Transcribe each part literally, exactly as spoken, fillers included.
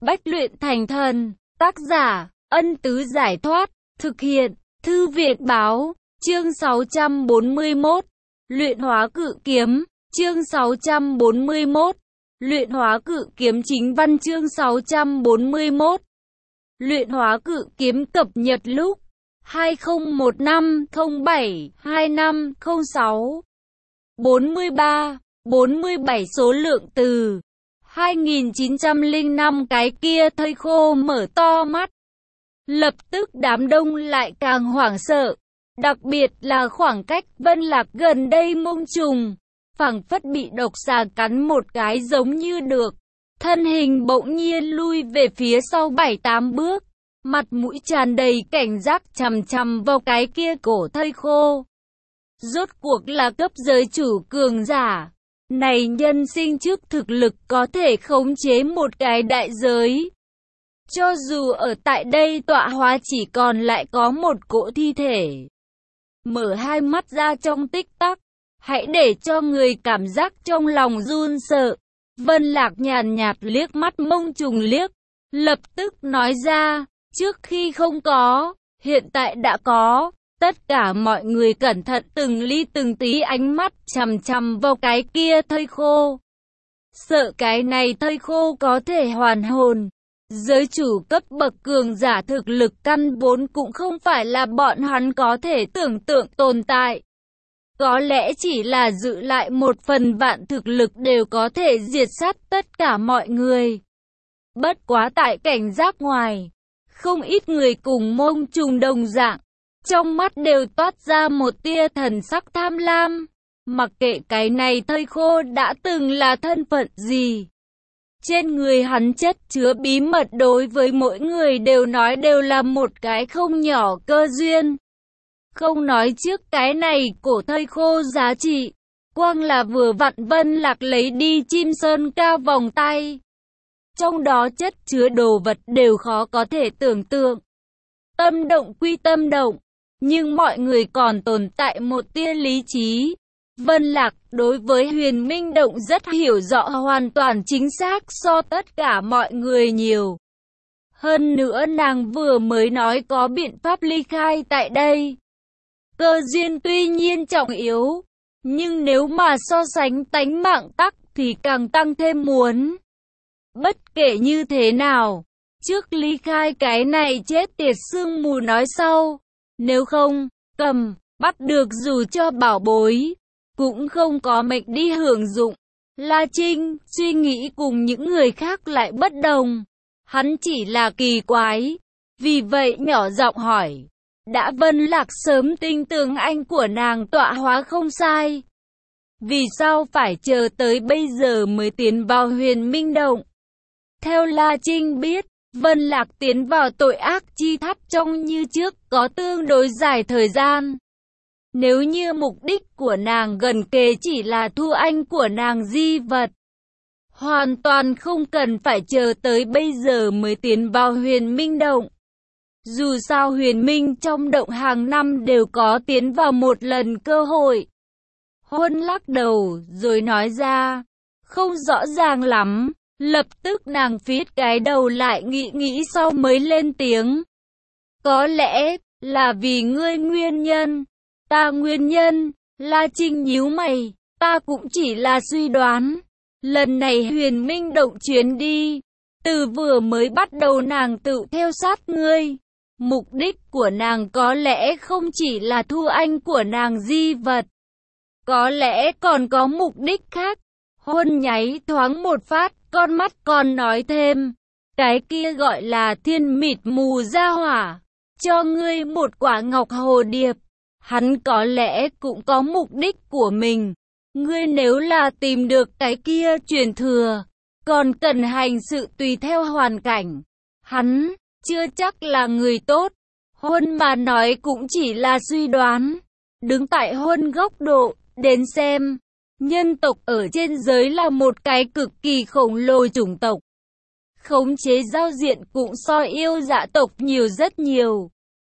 bách luyện thành thần. Tác giả, Ân Tứ Giải Thoát. Thực hiện, Thư Viện Báo. Chương sáu trăm bốn mươi mốt. Luyện hóa cự kiếm. Chương sáu trăm bốn mươi mốt. Luyện hóa cự kiếm. Chính văn chương sáu trăm bốn mươi mốt. Luyện hóa cự kiếm cập nhật lúc hai không một năm không bảy hai năm không sáu. bốn mươi ba, bốn mươi bảy số lượng từ hai nghìn chín trăm lẻ năm. Cái kia thây khô mở to mắt. Lập tức đám đông lại càng hoảng sợ. Đặc biệt là khoảng cách Vân Lạc gần đây mông trùng, phảng phất bị độc xà cắn một cái giống như được. Thân hình bỗng nhiên lui về phía sau bảy tám bước. Mặt mũi tràn đầy cảnh giác chằm chằm vào cái kia cổ thây khô. Rốt cuộc là cấp giới chủ cường giả. Này nhân sinh trước thực lực có thể khống chế một cái đại giới. Cho dù ở tại đây tọa hóa chỉ còn lại có một cỗ thi thể. Mở hai mắt ra trong tích tắc. Hãy để cho người cảm giác trong lòng run sợ. Vân Lạc nhàn nhạt liếc mắt mông trùng liếc. Lập tức nói ra. Trước khi không có, hiện tại đã có. Tất cả mọi người cẩn thận từng ly từng tí ánh mắt chằm chằm vào cái kia thây khô. Sợ cái này thây khô có thể hoàn hồn. Giới chủ cấp bậc cường giả thực lực căn vốn cũng không phải là bọn hắn có thể tưởng tượng tồn tại. Có lẽ chỉ là giữ lại một phần vạn thực lực đều có thể diệt sát tất cả mọi người. Bất quá tại cảnh giác ngoài, không ít người cùng mông trùng đồng dạng. Trong mắt đều toát ra một tia thần sắc tham lam. Mặc kệ cái này thây khô đã từng là thân phận gì. Trên người hắn chất chứa bí mật đối với mỗi người đều nói đều là một cái không nhỏ cơ duyên. Không nói trước cái này cổ thây khô giá trị. Quang là vừa vặn Vân Lạc lấy đi chim sơn ca vòng tay. Trong đó chất chứa đồ vật đều khó có thể tưởng tượng. Tâm động quy tâm động. Nhưng mọi người còn tồn tại một tia lý trí. Vân Lạc đối với Huyền Minh Động rất hiểu rõ, hoàn toàn chính xác so tất cả mọi người nhiều. Hơn nữa nàng vừa mới nói có biện pháp ly khai tại đây. Cơ duyên tuy nhiên trọng yếu, nhưng nếu mà so sánh tánh mạng tắc thì càng tăng thêm muốn. Bất kể như thế nào, trước ly khai cái này chết tiệt sương mù nói sau. Nếu không, cầm, bắt được dù cho bảo bối, cũng không có mệnh đi hưởng dụng. La Trinh, suy nghĩ cùng những người khác lại bất đồng. Hắn chỉ là kỳ quái, vì vậy nhỏ giọng hỏi. Đã Vân Lạc sớm tin tưởng anh của nàng tọa hóa không sai. Vì sao phải chờ tới bây giờ mới tiến vào Huyền Minh Động? Theo La Trinh biết, Vân Lạc tiến vào tội ác chi tháp trong như trước có tương đối dài thời gian. Nếu như mục đích của nàng gần kề chỉ là thu anh của nàng di vật, hoàn toàn không cần phải chờ tới bây giờ mới tiến vào Huyền Minh Động. Dù sao Huyền Minh trong động hàng năm đều có tiến vào một lần cơ hội. Huân lắc đầu rồi nói ra, không rõ ràng lắm. Lập tức nàng viết cái đầu lại nghĩ nghĩ sau mới lên tiếng. Có lẽ là vì ngươi nguyên nhân. Ta nguyên nhân. La Trinh nhíu mày. Ta cũng chỉ là suy đoán. Lần này Huyền Minh Động chuyến đi, từ vừa mới bắt đầu nàng tự theo sát ngươi. Mục đích của nàng có lẽ không chỉ là thu anh của nàng di vật. Có lẽ còn có mục đích khác. Huân nháy thoáng một phát, con mắt còn nói thêm. Cái kia gọi là thiên mịt mù gia hỏa. Cho ngươi một quả ngọc hồ điệp. Hắn có lẽ cũng có mục đích của mình. Ngươi nếu là tìm được cái kia truyền thừa, còn cần hành sự tùy theo hoàn cảnh. Hắn chưa chắc là người tốt. Huân mà nói cũng chỉ là suy đoán. Đứng tại Huân góc độ, đến xem. Nhân tộc ở trên giới là một cái cực kỳ khổng lồ chủng tộc. Khống chế giao diện cũng so yêu dạ tộc nhiều rất nhiều.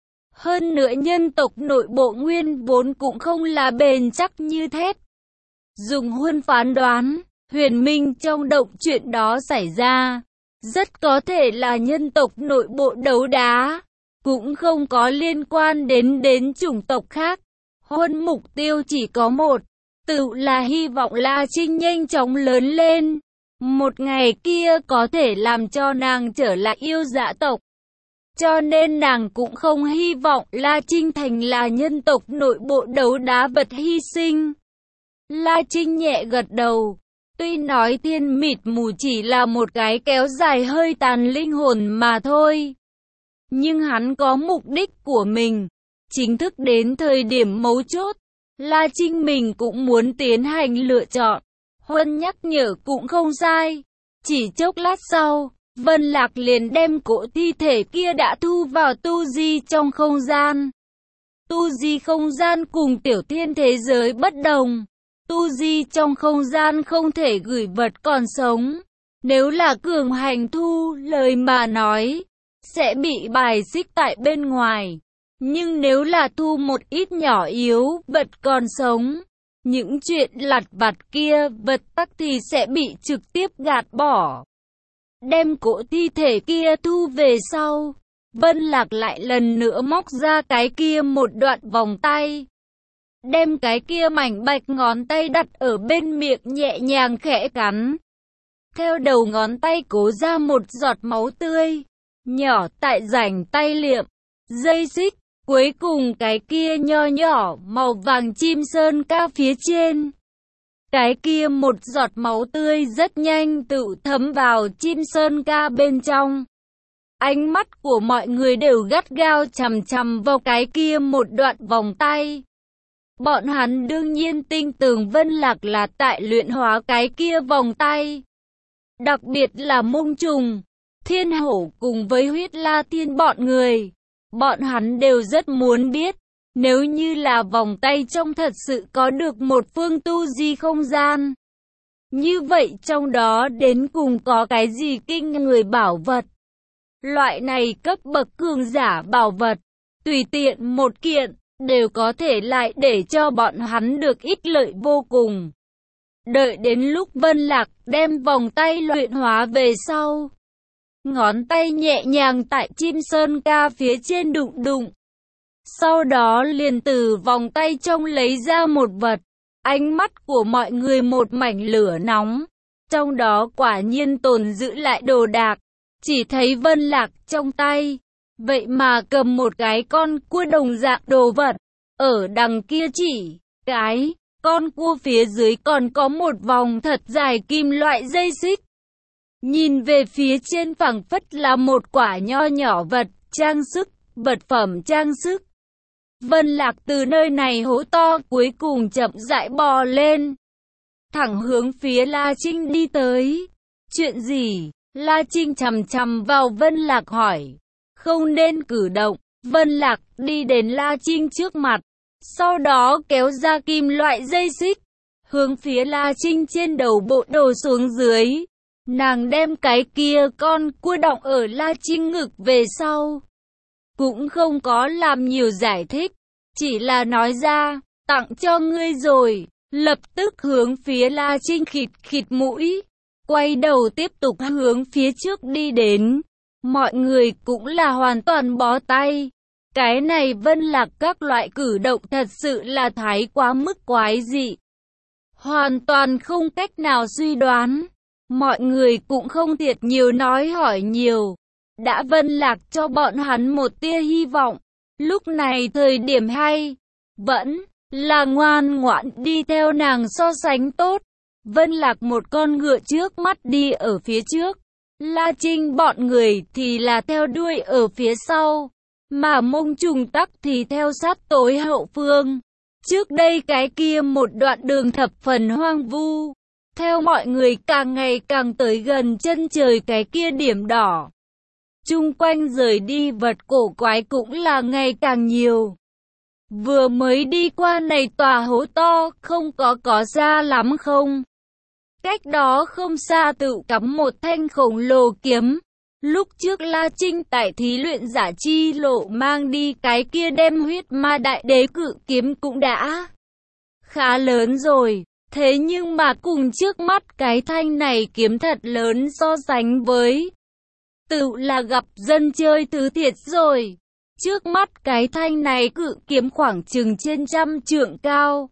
Hơn nữa nhân tộc nội bộ nguyên vốn cũng không là bền chắc như thép. Dùng Huân phán đoán, Huyền Minh trong động chuyện đó xảy ra. rất có thể là nhân tộc nội bộ đấu đá, cũng không có liên quan đến đến chủng tộc khác. Huân mục tiêu chỉ có một, tự là hy vọng La Trinh nhanh chóng lớn lên. Một ngày kia có thể làm cho nàng trở lại yêu dạ tộc. Cho nên nàng cũng không hy vọng La Trinh thành là nhân tộc nội bộ đấu đá vật hy sinh. La Trinh nhẹ gật đầu. Tuy nói thiên mịt mù chỉ là một cái kéo dài hơi tàn linh hồn mà thôi. Nhưng hắn có mục đích của mình. Chính thức đến thời điểm mấu chốt, La Trinh mình cũng muốn tiến hành lựa chọn. Huân nhắc nhở cũng không sai. Chỉ chốc lát sau, Vân Lạc liền đem cỗ thi thể kia đã thu vào tu di trong không gian. Tu di không gian cùng tiểu thiên thế giới bất đồng. Tu di trong không gian không thể gửi vật còn sống. Nếu là cường hành thu lời mà nói, sẽ bị bài xích tại bên ngoài. Nhưng nếu là thu một ít nhỏ yếu vật còn sống, những chuyện lặt vặt kia vật tắc thì sẽ bị trực tiếp gạt bỏ. Đem cỗ thi thể kia thu về sau, Vân Lạc lại lần nữa móc ra cái kia một đoạn vòng tay. Đem cái kia mảnh bạch ngón tay đặt ở bên miệng nhẹ nhàng khẽ cắn. Theo đầu ngón tay cố ra một giọt máu tươi, nhỏ tại rãnh tay liệm, dây xích. Cuối cùng cái kia nho nhỏ màu vàng chim sơn ca phía trên. Cái kia một giọt máu tươi rất nhanh tự thấm vào chim sơn ca bên trong. Ánh mắt của mọi người đều gắt gao chằm chằm vào cái kia một đoạn vòng tay. Bọn hắn đương nhiên tin tưởng Vân Lạc là tại luyện hóa cái kia vòng tay. Đặc biệt là Mông Trùng, Thiên Hổ cùng với Huyết La Thiên bọn người. Bọn hắn đều rất muốn biết, nếu như là vòng tay trong thật sự có được một phương tu di không gian. Như vậy trong đó đến cùng có cái gì kinh người bảo vật. Loại này cấp bậc cường giả bảo vật, tùy tiện một kiện, đều có thể lại để cho bọn hắn được ích lợi vô cùng. Đợi đến lúc Vân Lạc đem vòng tay luyện hóa về sau. Ngón tay nhẹ nhàng tại chim sơn ca phía trên đụng đụng. Sau đó liền từ vòng tay trong lấy ra một vật. Ánh mắt của mọi người một mảnh lửa nóng. Trong đó quả nhiên tồn giữ lại đồ đạc. Chỉ thấy Vân Lạc trong tay. Vậy mà cầm một cái con cua đồng dạng đồ vật. Ở đằng kia chỉ cái con cua phía dưới còn có một vòng thật dài kim loại dây xích. Nhìn về phía trên phẳng phất là một quả nho nhỏ vật trang sức, vật phẩm trang sức. Vân Lạc từ nơi này hố to cuối cùng chậm rãi bò lên. Thẳng hướng phía La Trinh đi tới. Chuyện gì? La Trinh chằm chằm vào Vân Lạc hỏi. Không nên cử động. Vân Lạc đi đến La Trinh trước mặt. Sau đó kéo ra kim loại dây xích. Hướng phía La Trinh trên đầu bộ đổ xuống dưới. Nàng đem cái kia con cua đọng ở La Trinh ngực về sau. Cũng không có làm nhiều giải thích. Chỉ là nói ra, tặng cho ngươi rồi. Lập tức hướng phía La Trinh khịt khịt mũi. Quay đầu tiếp tục hướng phía trước đi đến. Mọi người cũng là hoàn toàn bó tay. Cái này Vân Lạc các loại cử động thật sự là thái quá mức quái dị. Hoàn toàn không cách nào suy đoán. Mọi người cũng không thiệt nhiều nói hỏi nhiều. Đã Vân Lạc cho bọn hắn một tia hy vọng. Lúc này thời điểm hay, vẫn là ngoan ngoãn đi theo nàng so sánh tốt. Vân Lạc một con ngựa trước mắt đi ở phía trước. La Trinh bọn người thì là theo đuôi ở phía sau. Mà Mông Trùng tắc thì theo sát tối hậu phương. Trước đây cái kia một đoạn đường thập phần hoang vu. Theo mọi người càng ngày càng tới gần chân trời cái kia điểm đỏ. Chung quanh rời đi vật cổ quái cũng là ngày càng nhiều. Vừa mới đi qua này tòa hố to, không có có xa lắm không? Cách đó không xa tự cắm một thanh khổng lồ kiếm. Lúc trước La Trinh tại thí luyện giả chi lộ mang đi cái kia đem huyết ma đại đế cự kiếm cũng đã khá lớn rồi. Thế nhưng mà cùng trước mắt cái thanh này kiếm thật lớn so sánh với, tự là gặp dân chơi thứ thiệt rồi. Trước mắt cái thanh này cự kiếm khoảng chừng trên trăm trượng cao.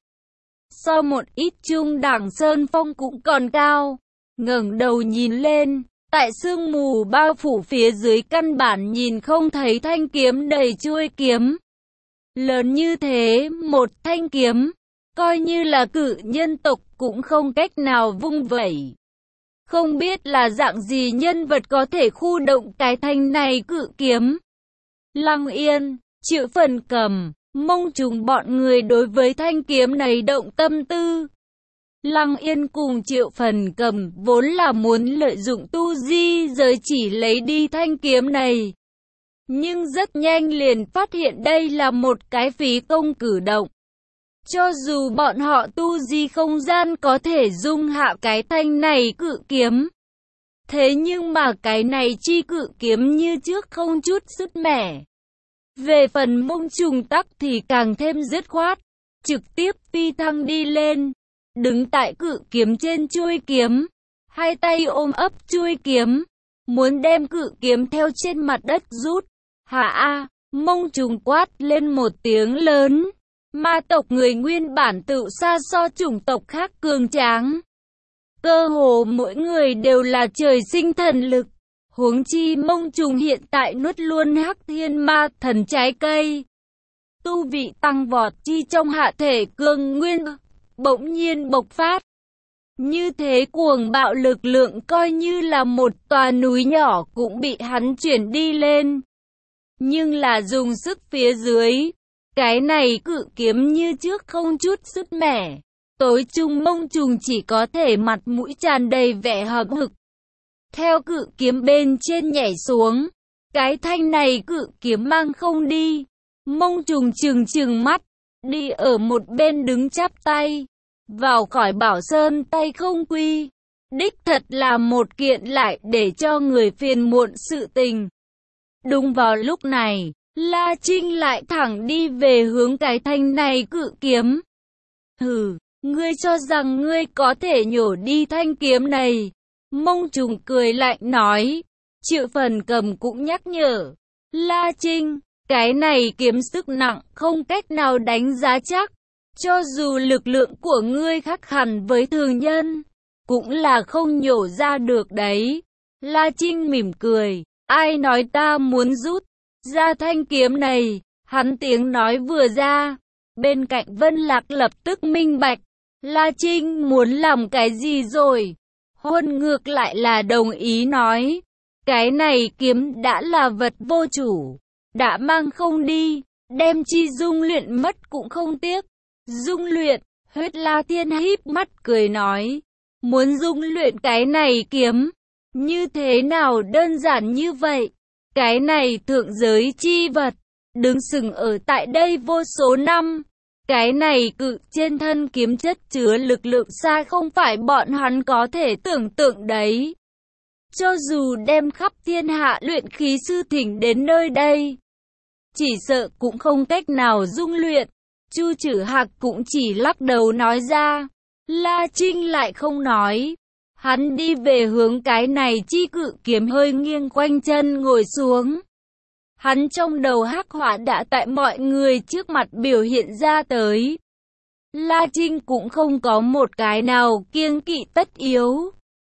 So một ít trung đẳng sơn phong cũng còn cao. Ngẩng đầu nhìn lên, tại sương mù bao phủ phía dưới căn bản nhìn không thấy thanh kiếm đầy chuôi kiếm. Lớn như thế, một thanh kiếm, coi như là cự nhân tộc cũng không cách nào vung vẩy. Không biết là dạng gì nhân vật có thể khu động cái thanh này cự kiếm. Lăng Yên, Triệu Phần Cầm, Mông Trùng bọn người đối với thanh kiếm này động tâm tư. Lăng Yên cùng Triệu Phần Cầm vốn là muốn lợi dụng tu di giới chỉ lấy đi thanh kiếm này. Nhưng rất nhanh liền phát hiện đây là một cái phí công cử động. Cho dù bọn họ tu di không gian có thể dung hạ cái thanh này cự kiếm. Thế nhưng mà cái này chi cự kiếm như trước không chút sứt mẻ. Về phần Mông Trùng tắc thì càng thêm dứt khoát. Trực tiếp phi thăng đi lên. Đứng tại cự kiếm trên chuôi kiếm. Hai tay ôm ấp chuôi kiếm. Muốn đem cự kiếm theo trên mặt đất rút. Hạ a, Mông Trùng quát lên một tiếng lớn. Ma tộc người nguyên bản tự xa so chủng tộc khác cường tráng. Cơ hồ mỗi người đều là trời sinh thần lực. Huống chi Mông Trùng hiện tại nuốt luôn Hắc Thiên Ma Thần trái cây. Tu vị tăng vọt chi trong hạ thể cương nguyên, bỗng nhiên bộc phát. Như thế cuồng bạo lực lượng coi như là một tòa núi nhỏ cũng bị hắn chuyển đi lên. Nhưng là dùng sức phía dưới. Cái này cự kiếm như trước không chút sứt mẻ. Tối trung Mông Trùng chỉ có thể mặt mũi tràn đầy vẻ hậm hực. Theo cự kiếm bên trên nhảy xuống. Cái thanh này cự kiếm mang không đi. Mông Trùng trừng trừng mắt. Đi ở một bên đứng chắp tay. Vào khỏi Bảo Sơn tay không quy. Đích thật là một kiện lại để cho người phiền muộn sự tình. Đúng vào lúc này. La Trinh lại thẳng đi về hướng cái thanh này cự kiếm. Hừ, ngươi cho rằng ngươi có thể nhổ đi thanh kiếm này. Mông Trùng cười lạnh nói. Triệu Phần Cầm cũng nhắc nhở. La Trinh, cái này kiếm sức nặng không cách nào đánh giá chắc. Cho dù lực lượng của ngươi khác hẳn với thường nhân, cũng là không nhổ ra được đấy. La Trinh mỉm cười. Ai nói ta muốn rút ra thanh kiếm này, hắn tiếng nói vừa ra. Bên cạnh Vân Lạc lập tức minh bạch. La Trinh muốn làm cái gì rồi? Hôn ngược lại là đồng ý nói. Cái này kiếm đã là vật vô chủ. Đã mang không đi. Đem chi dung luyện mất cũng không tiếc. Dung luyện, Huyết La Thiên híp mắt cười nói. Muốn dung luyện cái này kiếm. Như thế nào đơn giản như vậy? Cái này thượng giới chi vật, đứng sừng ở tại đây vô số năm. Cái này cự trên thân kiếm chất chứa lực lượng xa không phải bọn hắn có thể tưởng tượng đấy. Cho dù đem khắp thiên hạ luyện khí sư thỉnh đến nơi đây, chỉ sợ cũng không cách nào dung luyện. Chu Trử Hạc cũng chỉ lắc đầu nói ra. La Trinh lại không nói. Hắn đi về hướng cái này chi cự kiếm hơi nghiêng quanh chân ngồi xuống. Hắn trong đầu hắc họa đã tại mọi người trước mặt biểu hiện ra tới. La Trinh cũng không có một cái nào kiêng kỵ tất yếu.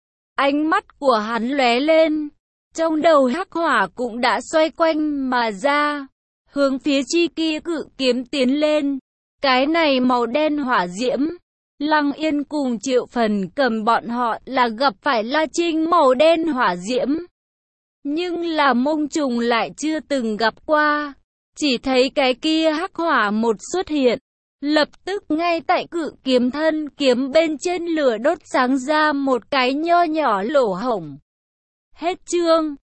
Ánh mắt của hắn lóe lên. Trong đầu hắc hỏa cũng đã xoay quanh mà ra. Hướng phía chi kia cự kiếm tiến lên. Cái này màu đen hỏa diễm. Lăng Yên cùng Triệu Phần Cầm bọn họ là gặp phải La Trinh màu đen hỏa diễm. Nhưng là Mông Trùng lại chưa từng gặp qua. Chỉ thấy cái kia hắc hỏa một xuất hiện. Lập tức ngay tại cự kiếm thân kiếm bên trên lửa đốt sáng ra một cái nho nhỏ lỗ hổng. Hết chương.